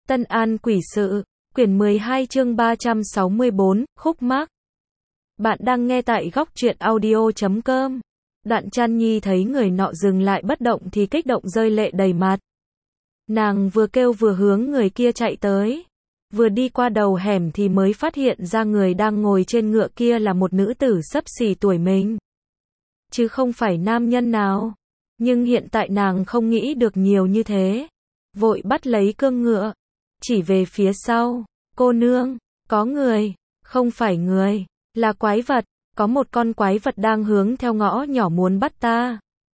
Tân An quỷ sự, quyển 12 chương 364, khúc mắc. Bạn đang nghe tại góc truyện audio.com. Đoạn Trăn Nhi thấy người nọ dừng lại bất động thì kích động rơi lệ đầy mặt. Nàng vừa kêu vừa hướng người kia chạy tới. Vừa đi qua đầu hẻm thì mới phát hiện ra người đang ngồi trên ngựa kia là một nữ tử xấp xỉ tuổi mình. Chứ không phải nam nhân nào. Nhưng hiện tại nàng không nghĩ được nhiều như thế. Vội bắt lấy cương ngựa. Chỉ về phía sau. Cô nương, có người. Không phải người, là quái vật. Có một con quái vật đang hướng theo ngõ nhỏ muốn bắt ta.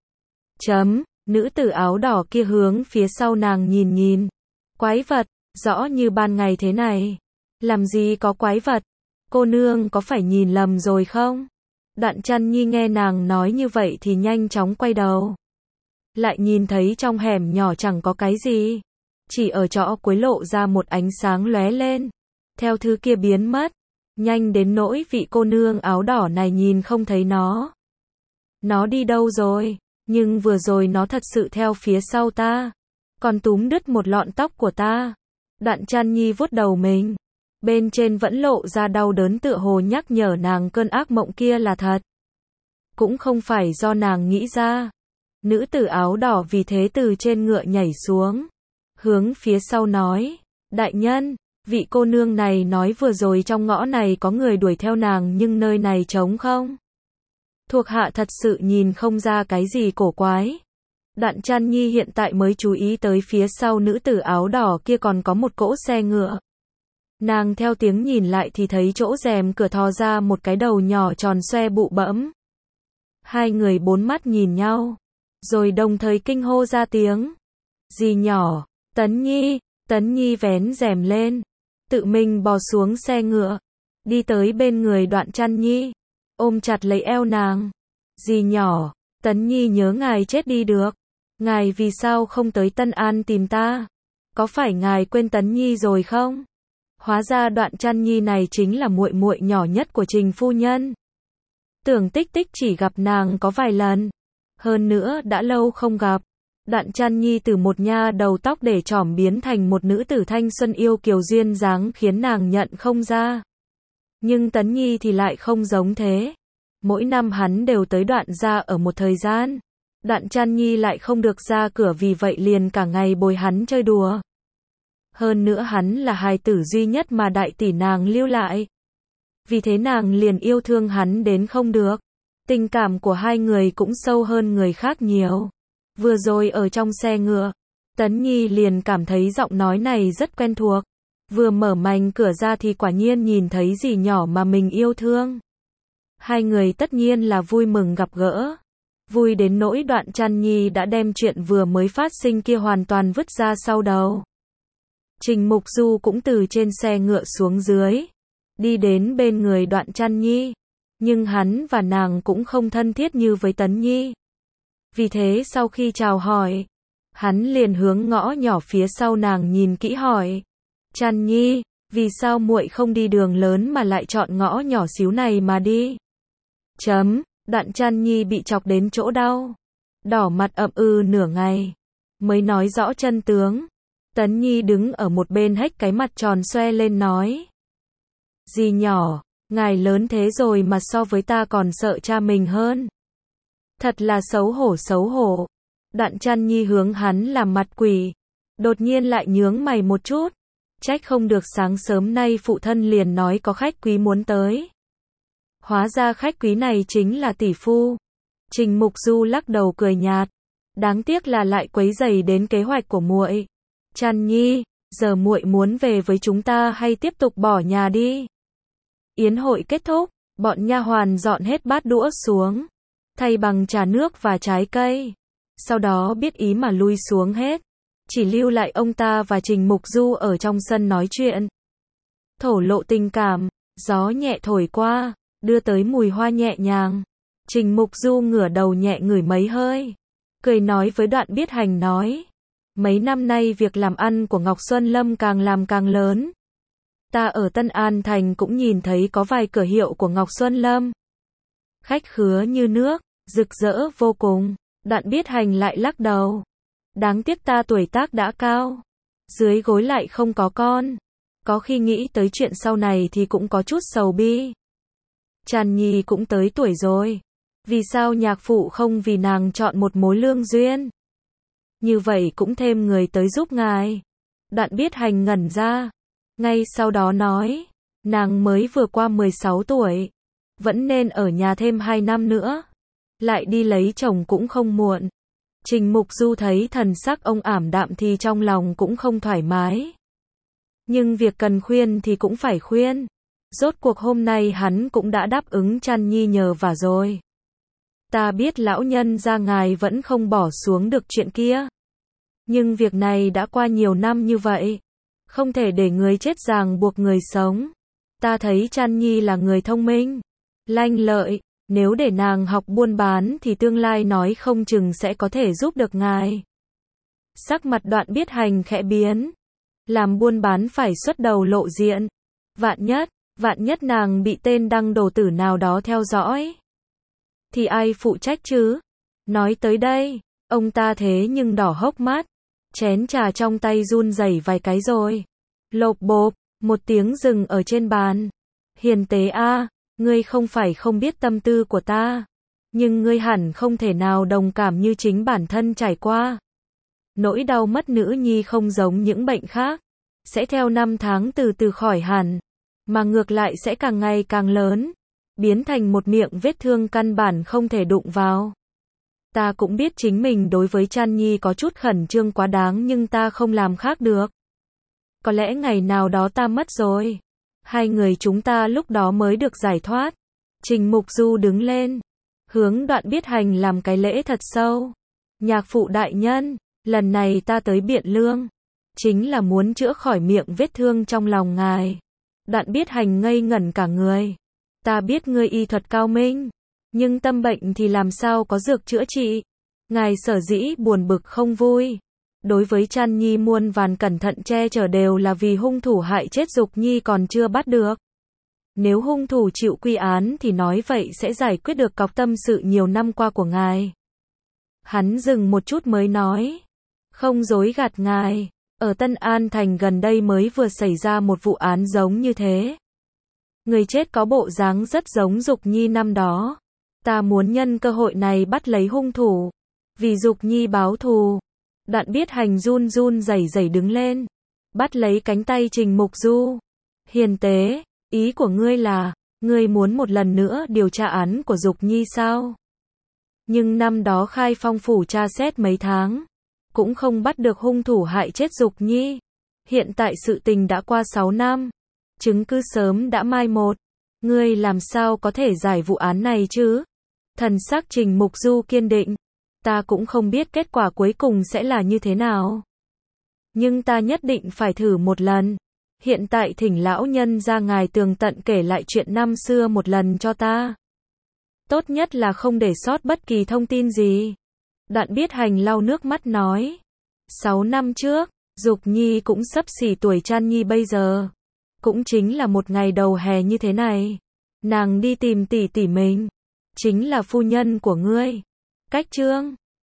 Nữ tử áo đỏ kia hướng phía sau nàng nhìn nhìn. Quái vật, rõ như ban ngày thế này. Làm gì có quái vật? Cô nương có phải nhìn lầm rồi không? Đoạn Trăn Nhi nghe nàng nói như vậy thì nhanh chóng quay đầu. Lại nhìn thấy trong hẻm nhỏ chẳng có cái gì. Chỉ ở chỗ cuối lộ ra một ánh sáng lóe lên. Theo thứ kia biến mất. Nhanh đến nỗi vị cô nương áo đỏ này nhìn không thấy nó. Nó đi đâu rồi? Nhưng vừa rồi nó thật sự theo phía sau ta. Còn túm đứt một lọn tóc của ta. Đoạn Trăn Nhi vuốt đầu mình. Bên trên vẫn lộ ra đau đớn tựa hồ nhắc nhở nàng cơn ác mộng kia là thật. Cũng không phải do nàng nghĩ ra. Nữ tử áo đỏ vì thế từ trên ngựa nhảy xuống. Hướng phía sau nói. Đại nhân, vị cô nương này nói vừa rồi trong ngõ này có người đuổi theo nàng nhưng nơi này trống không? Thuộc hạ thật sự nhìn không ra cái gì cổ quái. Đoạn Trăn Nhi hiện tại mới chú ý tới phía sau nữ tử áo đỏ kia còn có một cỗ xe ngựa. Nàng theo tiếng nhìn lại thì thấy chỗ rèm cửa thò ra một cái đầu nhỏ tròn xoe bụ bẫm. Hai người bốn mắt nhìn nhau. Rồi đồng thời kinh hô ra tiếng. Dì nhỏ, Tấn Nhi vén rèm lên. Tự mình bò xuống xe ngựa. Đi tới bên người Đoạn Trăn Nhi. Ôm chặt lấy eo nàng. Dì nhỏ, Tấn Nhi nhớ ngài chết đi được. Ngài vì sao không tới Tân An tìm ta? Có phải ngài quên Tấn Nhi rồi không? Hóa ra Đoạn Trăn Nhi này chính là muội muội nhỏ nhất của Trình phu nhân. Tưởng Tích Tích chỉ gặp nàng có vài lần. Hơn nữa đã lâu không gặp. Đoạn Trăn Nhi từ một nha đầu tóc để trỏm biến thành một nữ tử thanh xuân yêu kiều duyên dáng khiến nàng nhận không ra. Nhưng Tấn Nhi thì lại không giống thế. Mỗi năm hắn đều tới Đoạn gia ở một thời gian. Đoạn Trăn Nhi lại không được ra cửa vì vậy liền cả ngày bồi hắn chơi đùa. Hơn nữa hắn là hài tử duy nhất mà đại tỷ nàng lưu lại. Vì thế nàng liền yêu thương hắn đến không được. Tình cảm của hai người cũng sâu hơn người khác nhiều. Vừa rồi ở trong xe ngựa, Tấn Nhi liền cảm thấy giọng nói này rất quen thuộc. Vừa mở mành cửa ra thì quả nhiên nhìn thấy dì nhỏ mà mình yêu thương. Hai người tất nhiên là vui mừng gặp gỡ. Vui đến nỗi Đoạn Trăn Nhi đã đem chuyện vừa mới phát sinh kia hoàn toàn vứt ra sau đầu. Trình Mục Du cũng từ trên xe ngựa xuống dưới. Đi đến bên người Đoạn Trăn Nhi. Nhưng hắn và nàng cũng không thân thiết như với Tấn Nhi. Vì thế sau khi chào hỏi, hắn liền hướng ngõ nhỏ phía sau nàng nhìn kỹ hỏi. Trăn Nhi, vì sao muội không đi đường lớn mà lại chọn ngõ nhỏ xíu này mà đi? Đoạn Trăn Nhi bị chọc đến chỗ đau. Đỏ mặt ậm nửa ngày. Mới nói rõ chân tướng. Tấn Nhi đứng ở một bên hếch cái mặt tròn xoe lên nói. Dì nhỏ, ngài lớn thế rồi mà so với ta còn sợ cha mình hơn. Thật là xấu hổ. Đoạn Trăn Nhi hướng hắn làm mặt quỷ. Đột nhiên lại nhướng mày một chút. Trách không được sáng sớm nay phụ thân liền nói có khách quý muốn tới. Hóa ra khách quý này chính là tỷ phu. Trình Mục Du lắc đầu cười nhạt. Đáng tiếc là lại quấy rầy đến kế hoạch của muội. Trăn Nhi, giờ muội muốn về với chúng ta hay tiếp tục bỏ nhà đi? Yến hội kết thúc, bọn nha hoàn dọn hết bát đũa xuống, thay bằng trà nước và trái cây. Sau đó biết ý mà lui xuống hết. Chỉ lưu lại ông ta và Trình Mục Du ở trong sân nói chuyện. Thổ lộ tình cảm, gió nhẹ thổi qua, đưa tới mùi hoa nhẹ nhàng. Trình Mục Du ngửa đầu nhẹ ngửi mấy hơi. Cười nói với Đoạn Biết Hành nói. Mấy năm nay việc làm ăn của Ngọc Xuân Lâm càng làm càng lớn. Ta ở Tân An Thành cũng nhìn thấy có vài cửa hiệu của Ngọc Xuân Lâm. Khách khứa như nước, rực rỡ vô cùng. Đoạn Biết Hành lại lắc đầu. Đáng tiếc ta tuổi tác đã cao. dưới gối lại không có con. Có khi nghĩ tới chuyện sau này thì cũng có chút sầu bi. Tràn Nhi cũng tới tuổi rồi. Vì sao nhạc phụ không vì nàng chọn một mối lương duyên? Như vậy cũng thêm người tới giúp ngài. Đoạn Biết Hành ngẩn ra. Ngay sau đó nói, nàng mới vừa qua 16 tuổi. Vẫn nên ở nhà thêm 2 năm nữa. Lại đi lấy chồng cũng không muộn. Trình Mục Du thấy thần sắc ông ảm đạm thì trong lòng cũng không thoải mái. Nhưng việc cần khuyên thì cũng phải khuyên. Rốt cuộc hôm nay hắn cũng đã đáp ứng Trăn Nhi nhờ vả rồi. Ta biết lão nhân gia ngài vẫn không bỏ xuống được chuyện kia. Nhưng việc này đã qua nhiều năm như vậy. Không thể để người chết ràng buộc người sống. Ta thấy Trăn Nhi là người thông minh, lanh lợi. Nếu để nàng học buôn bán thì tương lai nói không chừng sẽ có thể giúp được ngài. Sắc mặt Đoạn Biết Hành khẽ biến. Làm buôn bán phải xuất đầu lộ diện. Vạn nhất nàng bị tên đăng đồ tử nào đó theo dõi. Thì ai phụ trách chứ? Nói tới đây, ông ta thế nhưng đỏ hốc mắt. Chén trà trong tay run rẩy vài cái rồi. Lộp bộp, một tiếng dừng ở trên bàn. Hiền Tế a, ngươi không phải không biết tâm tư của ta. Nhưng ngươi hẳn không thể nào đồng cảm như chính bản thân trải qua. Nỗi đau mất nữ nhi không giống những bệnh khác. Sẽ theo năm tháng từ từ khỏi hẳn. Mà ngược lại sẽ càng ngày càng lớn. Biến thành một miệng vết thương căn bản không thể đụng vào. Ta cũng biết chính mình đối với Trăn Nhi có chút khẩn trương quá đáng nhưng ta không làm khác được. Có lẽ ngày nào đó ta mất rồi. Hai người chúng ta lúc đó mới được giải thoát. Trình Mục Du đứng lên. Hướng Đoạn Biết Hành làm cái lễ thật sâu. Nhạc phụ đại nhân, lần này ta tới Biện Lương. Chính là muốn chữa khỏi miệng vết thương trong lòng ngài. Đoạn Biết Hành ngây ngẩn cả người. Ta biết ngươi y thuật cao minh. Nhưng tâm bệnh thì làm sao có dược chữa trị. Ngài sở dĩ buồn bực không vui. Đối với Trăn Nhi muôn vàn cẩn thận che chở đều là vì hung thủ hại chết Dục Nhi còn chưa bắt được. Nếu hung thủ chịu quy án thì nói vậy sẽ giải quyết được cọc tâm sự nhiều năm qua của ngài. Hắn dừng một chút mới nói. Không dối gạt ngài. Ở Tân An Thành gần đây mới vừa xảy ra một vụ án giống như thế. Người chết có bộ dáng rất giống Dục Nhi năm đó. Ta muốn nhân cơ hội này bắt lấy hung thủ. Vì Dục Nhi báo thù. Đoạn Biết Hành run run rẩy rẩy đứng lên. Bắt lấy cánh tay Trình Mục Du. Hiền Tế, ý của ngươi là, ngươi muốn một lần nữa điều tra án của Dục Nhi sao? Nhưng năm đó Khai Phong phủ tra xét mấy tháng. Cũng không bắt được hung thủ hại chết Dục Nhi. Hiện tại sự tình đã qua 6 năm. Chứng cứ sớm đã mai một. Ngươi làm sao có thể giải vụ án này chứ? Thần sắc Trình Mục Du kiên định. Ta cũng không biết kết quả cuối cùng sẽ là như thế nào. Nhưng ta nhất định phải thử một lần. Hiện tại thỉnh lão nhân ra ngài tường tận kể lại chuyện năm xưa một lần cho ta. Tốt nhất là không để sót bất kỳ thông tin gì. Đoạn Biết Hành lau nước mắt nói. 6 năm trước, Dục Nhi cũng xấp xỉ tuổi Trăn Nhi bây giờ. Cũng chính là một ngày đầu hè như thế này. Nàng đi tìm tỷ tỷ mình. Chính là phu nhân của ngươi. Cách Trương.